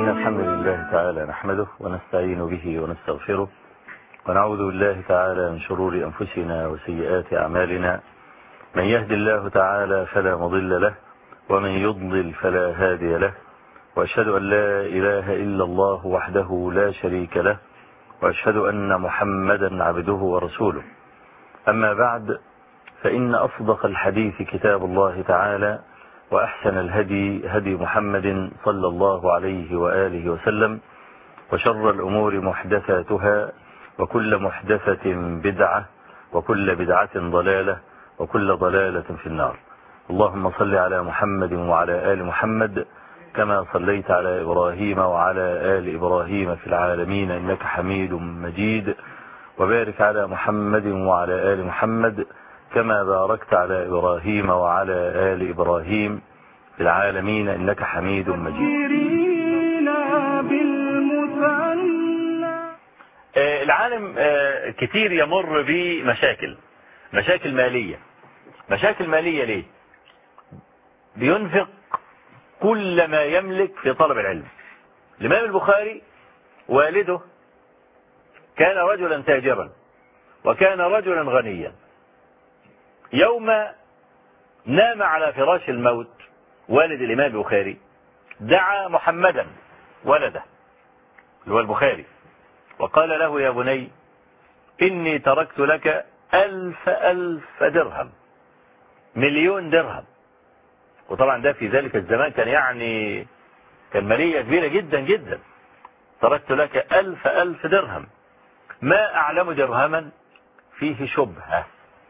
إن الحمد لله تعالى نحمده ونستعين به ونستغفره ونعوذ بالله تعالى من شرور أنفسنا وسيئات أعمالنا. من يهد الله تعالى فلا مضل له ومن يضلل فلا هادي له، وأشهد أن لا إله إلا الله وحده لا شريك له، وأشهد أن محمدا عبده ورسوله. أما بعد، فإن أصدق الحديث كتاب الله تعالى، وأحسن الهدي هدي محمد صلى الله عليه وآله وسلم، وشر الأمور محدثاتها، وكل محدثة بدعة، وكل بدعة ضلالة، وكل ضلالة في النار. اللهم صل على محمد وعلى آل محمد كما صليت على إبراهيم وعلى آل إبراهيم في العالمين إنك حميد مجيد، وبارك على محمد وعلى آل محمد كما باركت على إبراهيم وعلى آل إبراهيم في العالمين إنك حميد مجيد. العالم كتير يمر بمشاكل مالية. مشاكل مالية ليه؟ بينفق كل ما يملك في طلب العلم. الإمام البخاري والده كان رجلا تاجرا وكان رجلا غنيا. يوم نام على فراش الموت والد الإمام البخاري دعا محمدا ولده اللي هو البخاري وقال له: يا بني، إني تركت لك 1000 درهم، 1,000,000 درهم. وطبعا ده في ذلك الزمان كان مالية كبيرة جدا جدا. تركت لك 1000 درهم، ما أعلم درهما فيه شبهة.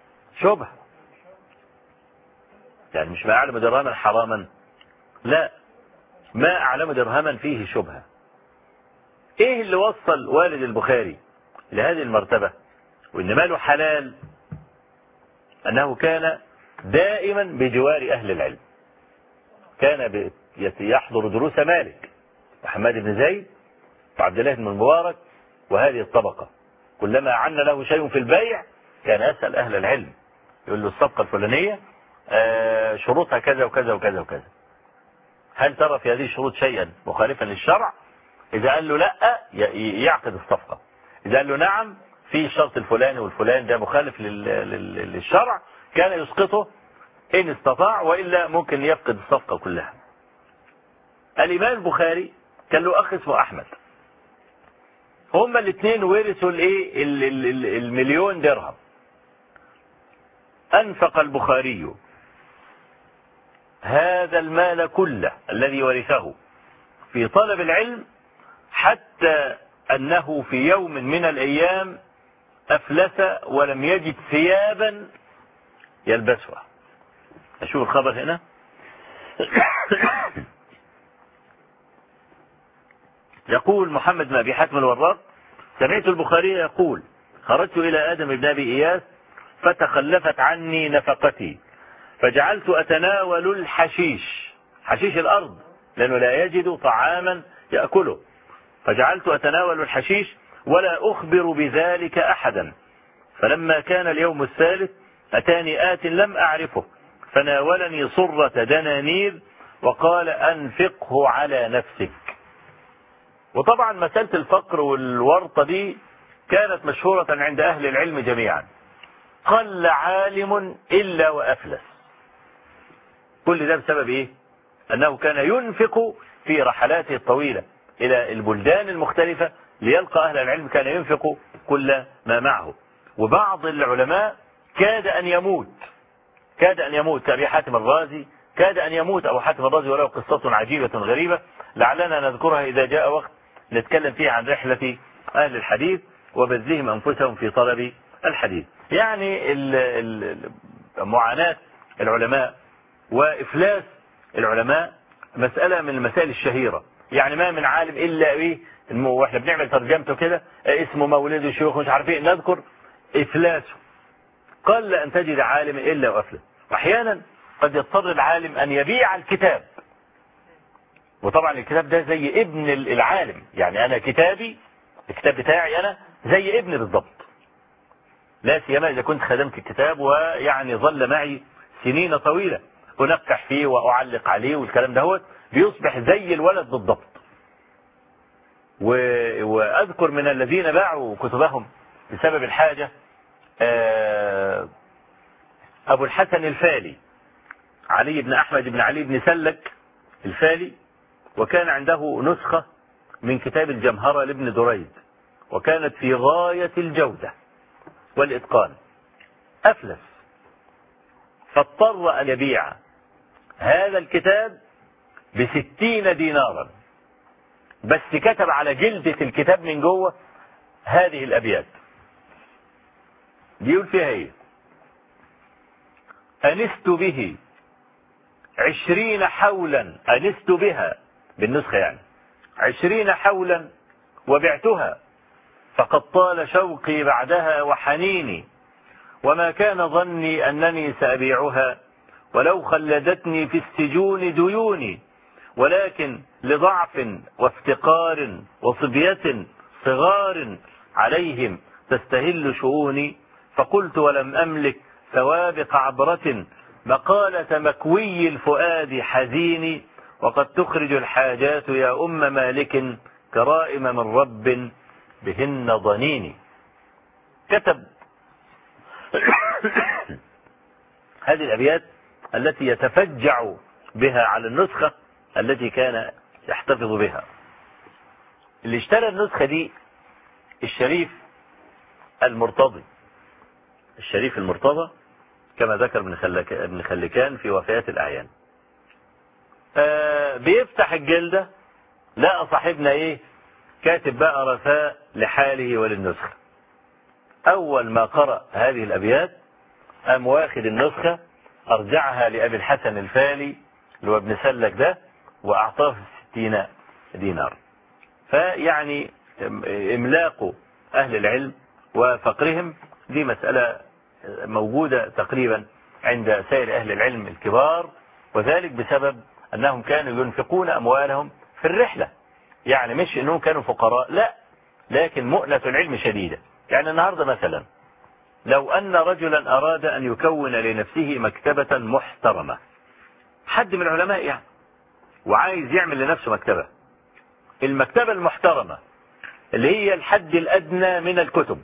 يعني مش ما أعلم درهما حراما، لا، ما أعلم درهما فيه شبهة. إيه اللي وصل والد البخاري لهذه المرتبة وإن ماله حلال؟ أنه كان دائما بجوار أهل العلم. كان يحضر دروس مالك، محمد بن زيد وعبد الله بن المبارك وهذه الطبقة. كلما عن له شيء في البيع كان يسأل أهل العلم، يقول له: الصفقة الفلانية شروطها كذا وكذا وكذا وكذا، هل ترى في هذه الشروط شيئا مخالفا للشرع؟ إذا قال له لا يعقد الصفقة، إذا قال له نعم في الشرط الفلاني والفلاني ده مخالف للشرع كان يسقطه إن استطاع، وإلا ممكن يفقد الصفقة كلها. الإمام البخاري كان له أخ اسمه أحمد، هما الاثنين ورثوا ال1,000,000 درهم. أنفق البخاري هذا المال كله الذي ورثه في طلب العلم، حتى أنه في يوم من الأيام أفلس ولم يجد ثيابا يلبسها. أشوف الخبر هنا. يقول محمد بن أبي حاتم الوراق: سمعت البخاري يقول: خرجت إلى آدم بن أبي إياس فتخلفت عني نفقتي، فجعلت أتناول الحشيش، حشيش الأرض، لأنه لا يجد طعاما يأكله، فجعلت أتناول الحشيش ولا أخبر بذلك أحدا. فلما كان اليوم الثالث أتاني آت لم أعرفه فناولني صرة دنانير وقال: أنفقه على نفسك. وطبعا مسألة الفقر والورطة دي كانت مشهورة عند أهل العلم جميعا. قل عالم إلا وأفلس. كل ده بسبب إيه؟ أنه كان ينفق في رحلاته الطويلة إلى البلدان المختلفة ليلقى أهل العلم، كان ينفق كل ما معه. وبعض العلماء كاد أن يموت كأبي حاتم الرازي، كاد أن يموت أبو حاتم الرازي، وله قصة عجيبة غريبة لعلنا نذكرها إذا جاء وقت نتكلم فيها عن رحلة أهل الحديث وبذلهم أنفسهم في طلب الحديث. يعني معاناة العلماء وإفلاس العلماء مسألة من المسائل الشهيرة. يعني ما من عالم إلا إيه، واحنا بنعمل ترجمته كده، اسمه مولد الشيوخ مش عارف ايه، نذكر إفلاسه. قل أن تجد عالم إلا وأفلس. وأحيانا قد يضطر العالم أن يبيع الكتاب، وطبعا الكتاب ده زي ابن العالم. يعني أنا الكتاب بتاعي أنا زي ابن بالضبط، لا سيما إذا كنت خدمت الكتاب ويعني ظل معي سنين طويلة أنقح فيه وأعلق عليه والكلام ده، بيصبح زي الولد بالضبط. وأذكر من الذين باعوا كتبهم بسبب الحاجة أبو الحسن الفالي، علي بن أحمد بن علي بن سلك الفالي، وكان عنده نسخة من كتاب الجمهرة لابن دريد، وكانت في غاية الجودة والإتقان. أفلس فاضطر أن يبيع هذا الكتاب ب60 دينارا، بس كتب على جلدة الكتاب من جوه هذه الأبيات. بيقول فيها ايه؟ أنست به 20 حولا، أنست بها بالنسخة يعني 20 حولا وبعتها، فقد طال شوقي بعدها وحنيني، وما كان ظني أنني سأبيعها ولو خلدتني في السجون ديوني، ولكن لضعف وافتقار وصبية صغار عليهم تستهل شؤوني، فقلت ولم أملك سوابق عبرة مقالة مكوي الفؤاد حزيني، وقد تخرج الحاجات يا أم مالك كرائم من رب بهن ضنيني. كتب هذه الأبيات التي يتفجع بها على النسخة التي كان يحتفظ بها. اللي اشترى النسخة دي الشريف المرتضي، الشريف المرتضى كما ذكر ابن خلكان في وفيات الأعيان. بيفتح الجلدة لقى صاحبنا ايه؟ كاتب بقى رثاء لحاله وللنسخة. أول ما قرأ هذه الأبيات قام واخد النسخة أرجعها لأبي الحسن الفالي اللي هو ابن سلك ده، وأعطاه 60 دينار. فيعني إملاق أهل العلم وفقرهم دي مسألة موجودة تقريبا عند سائر أهل العلم الكبار، وذلك بسبب أنهم كانوا ينفقون أموالهم في الرحلة، يعني مش أنهم كانوا فقراء، لا، لكن مؤنة العلم شديدة. يعني النهاردة مثلا لو أن رجلا أراد أن يكون لنفسه مكتبة محترمة، حد من العلماء يعني، وعايز يعمل لنفسه مكتبة، المكتبة المحترمة اللي هي الحد الأدنى من الكتب،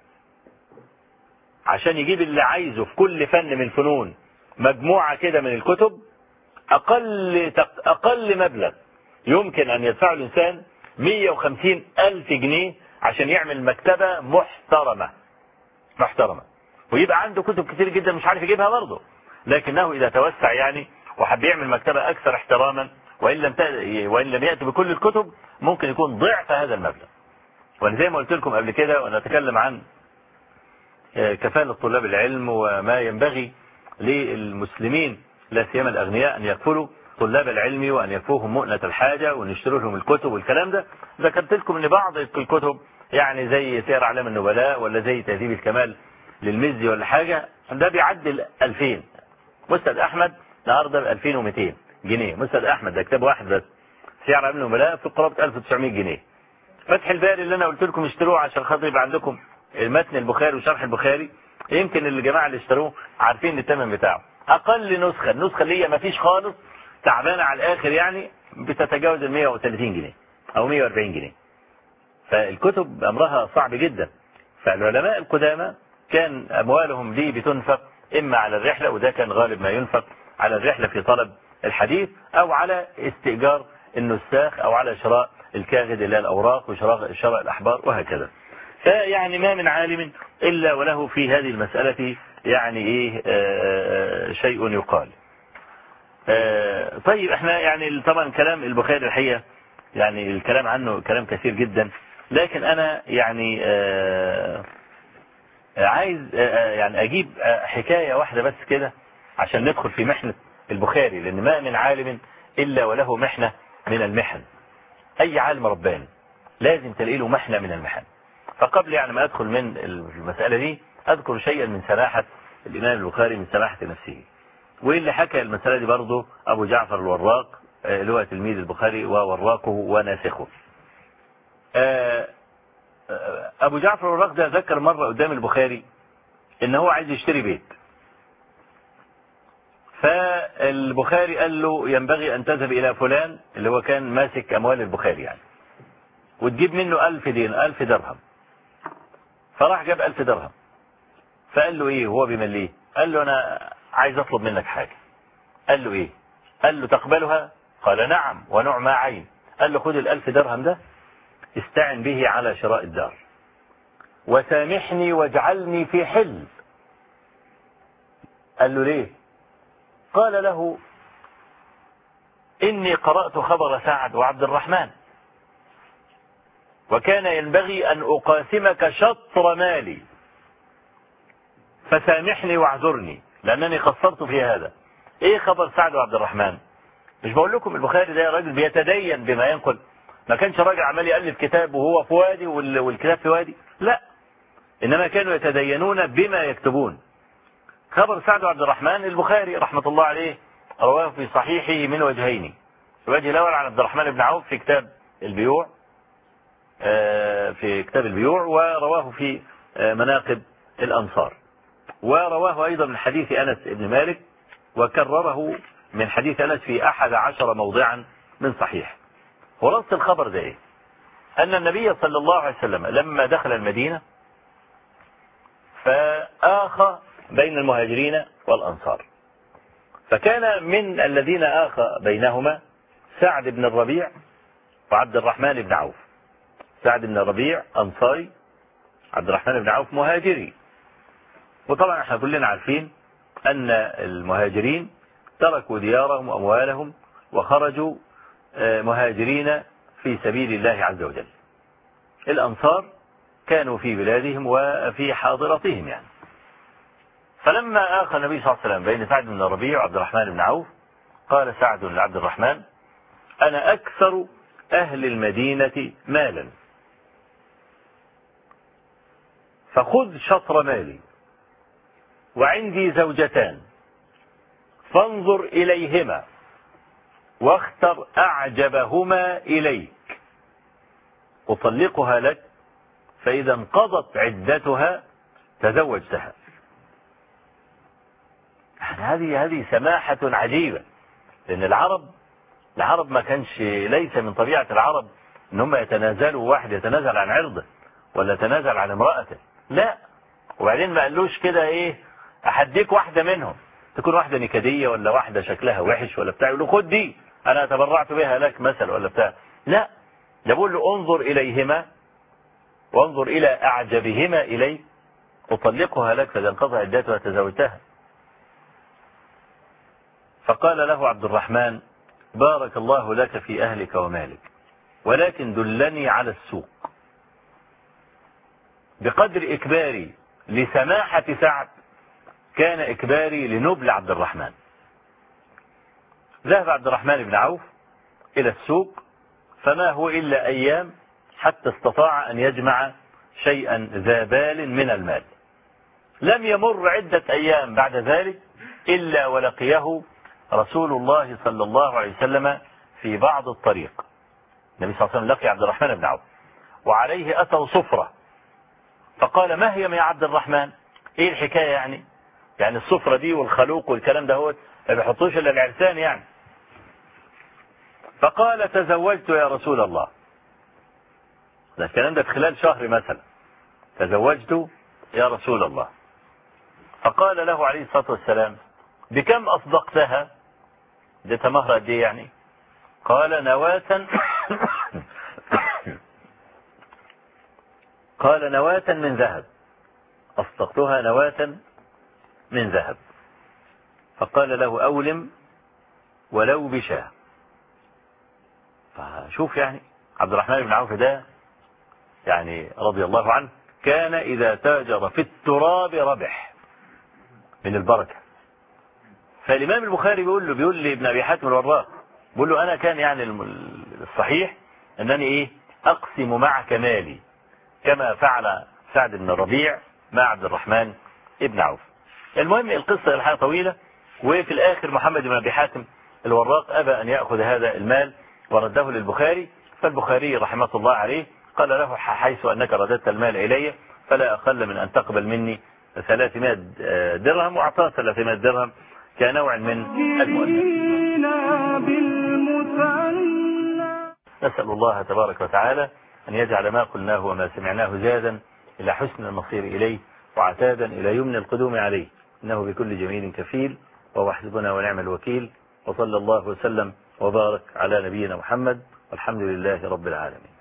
عشان يجيب اللي عايزه في كل فن من الفنون مجموعة كده من الكتب، أقل مبلغ يمكن أن يدفعه الإنسان 150,000 جنيه عشان يعمل مكتبة محترمة، ويبقى عنده كتب كتير جدا مش عارف يجيبها برضه، لكنه إذا توسع يعني وحب يعمل مكتبة أكثر احتراما، وإن لم يأتي بكل الكتب ممكن يكون ضعف هذا المبلغ. وأنا زي ما قلت لكم قبل كده وأنا أتكلم عن كفالة طلاب العلم وما ينبغي للمسلمين لا سيما الأغنياء أن يكفلوا طلاب العلم وأن يكفوهم مؤنة الحاجة وأن يشتروا لهم الكتب والكلام ده. ذكرت لكم أن بعض الكتب يعني زي سير أعلام النبلاء ولا زي تهذيب الكمال للمزي ولا حاجة، ده بيعدل 2000. مسند أحمد النهارده ب 2200 جنيه، مسند أحمد ده كتاب واحد بس، سير أعلام النبلاء في قرابة 1900 جنيه. فتح الباري اللي أنا قلت لكم اشتروه عشان خاطر يبقى عندكم متن البخاري وشرح البخاري، يمكن الجماعة اللي اشتروه عارفين الثمن بتاعه. أقل نسخة، النسخة اللي هي ما فيش خالص تعبانة على الآخر يعني، بتتجاوز 130 جنيه أو 140 جنيه. فالكتب أمرها صعب جدا. فالعلماء القدامى كان أموالهم دي بتنفق إما على الرحلة، وده كان غالب ما ينفق على الرحلة في طلب الحديث، أو على استئجار النساخ، أو على شراء الكاغد اللي هي الأوراق وشراء الأحبار وهكذا. فيعني ما من عالم إلا وله في هذه المسألة يعني إيه شيء يقال. طيب احنا يعني طبعا كلام البخاري الحقيقة يعني الكلام عنه كلام كثير جدا، لكن أنا يعني عايز يعني أجيب حكاية واحدة بس كده عشان ندخل في محنة البخاري، لأن ما من عالم إلا وله محنة من المحن. أي عالم رباني لازم تلاقي له محنة من المحن. فقبل يعني ما أدخل من المسألة دي أذكر شيئا من سماحة الإمام البخاري، من سماحة نفسه. واللي حكى المسألة دي برضه أبو جعفر الوراق اللي هو تلميذ البخاري ووراقه وناسخه. أبو جعفر الوراق ده ذكر مرة قدام البخاري إن هو عايز يشتري بيت، فالبخاري قال له ينبغي أن تذهب إلى فلان اللي هو كان ماسك أموال البخاري يعني، وتجيب منه 1000 درهم. فراح جاب 1000 درهم، فقال له ايه هو بيمليه؟ قال له انا عايز اطلب منك حاجة. قال له ايه؟ قال له تقبلها؟ قال نعم ونعم عين. قال له خد 1000 درهم ده استعن به على شراء الدار، وسامحني واجعلني في حل. قال له ليه؟ قال له إني قرأت خبر سعد وعبد الرحمن، وكان ينبغي أن أقاسمك شطر مالي، فسامحني واعذرني لأنني قصرت في هذا. إيه خبر سعد وعبد الرحمن؟ مش بقول لكم البخاري ده راجل بيتدين بما ينقل، ما كانش راجل عمال يألف كتاب وهو في وادي والكتاب في وادي، لا، إنما كانوا يتدينون بما يكتبون. خبر سعد وعبد الرحمن البخاري رحمة الله عليه رواه في صحيحه من وجهين. الوجه الأول عن عبد الرحمن بن عوف في كتاب البيوع، ورواه في مناقب الأنصار، ورواه أيضا من حديث أنس بن مالك، وكرره من حديث أنس في 11 موضعا من صحيح. خلاصة الخبر ده إيه؟ أن النبي صلى الله عليه وسلم لما دخل المدينة فآخى بين المهاجرين والأنصار، فكان من الذين آخى بينهما سعد بن الربيع وعبد الرحمن بن عوف. سعد بن الربيع أنصاري، عبد الرحمن بن عوف مهاجري. وطبعا احنا كلنا عارفين أن المهاجرين تركوا ديارهم وأموالهم وخرجوا مهاجرين في سبيل الله عز وجل. الأنصار كانوا في بلادهم وفي حاضرتهم يعني. فلما آخى النبي صلى الله عليه وسلم بين سعد بن الربيع وعبد الرحمن بن عوف، قال سعد لعبد الرحمن: أنا أكثر أهل المدينة مالا، فخذ شطر مالي، وعندي زوجتان، فانظر إليهما واختر أعجبهما إليك أطلقها لك، فإذا انقضت عدتها تزوجتها. هذه سماحة عجيبة، لأن العرب ما كانش، ليس من طبيعة العرب ان هم يتنازلوا، واحد يتنازل عن عرضه ولا يتنازل عن امرأته، لا. وبعدين ما قالوش كده ايه احديك واحدة منهم، تكون واحدة نكدية ولا واحدة شكلها وحش ولا بتاع، يقول له خد دي انا تبرعت بها لك مثلا ولا بتاع، لا، ده بقول له انظر اليهما وانظر الى اعجبهما اليك اطلقها لك، فاذا انقضى عدتها تزوجتها. فقال له عبد الرحمن: بارك الله لك في أهلك ومالك، ولكن دلني على السوق. بقدر إكباري لسماحة سعد كان إكباري لنبل عبد الرحمن. ذهب عبد الرحمن بن عوف إلى السوق، فما هو إلا أيام حتى استطاع أن يجمع شيئا ذا بال من المال. لم يمر عدة أيام بعد ذلك إلا ولقيه رسول الله صلى الله عليه وسلم في بعض الطريق. النبي صلى الله عليه وسلم لقي عبد الرحمن بن عوف وعليه أتوا صفرة، فقال: ما هي يا عبد الرحمن؟ ايه الحكاية يعني الصفرة دي والخلوق والكلام ده هو ما بيحطوش الا العرسان يعني. فقال: تزوجت يا رسول الله. ده الكلام ده في خلال شهر مثلا. تزوجت يا رسول الله. فقال له عليه الصلاة والسلام: بكم أصدقتها؟ اديتها مهر قد ايه يعني؟ قال: نواة قال: نواة من ذهب، أصدقتها نواة من ذهب. فقال له: أولم ولو بشاه. فشوف يعني عبد الرحمن بن عوف ده يعني رضي الله عنه كان إذا تاجر في التراب ربح من البركة. فالإمام البخاري بيقول لي ابن أبي حاتم الوراق، بيقول له: أنا كان يعني الصحيح أنني أقسم معك مالي كما فعل سعد بن الربيع مع عبد الرحمن ابن عوف. المهم القصة الحقيقة طويلة، وفي الآخر محمد بن أبي حاتم الوراق أبى أن يأخذ هذا المال ورده للبخاري، فالبخاري رحمة الله عليه قال له: حيث أنك رددت المال إلي فلا أقل من أن تقبل مني 300 درهم، وأعطاه 300 درهم كنوع من المؤنث. نسأل الله تبارك وتعالى أن يجعل ما قلناه وما سمعناه زادا إلى حسن المصير إليه وعتادا إلى يمن القدوم عليه، إنه بكل جميل كفيل، وهو حسبنا ونعم الوكيل. وصلى الله وسلم وبارك على نبينا محمد، والحمد لله رب العالمين.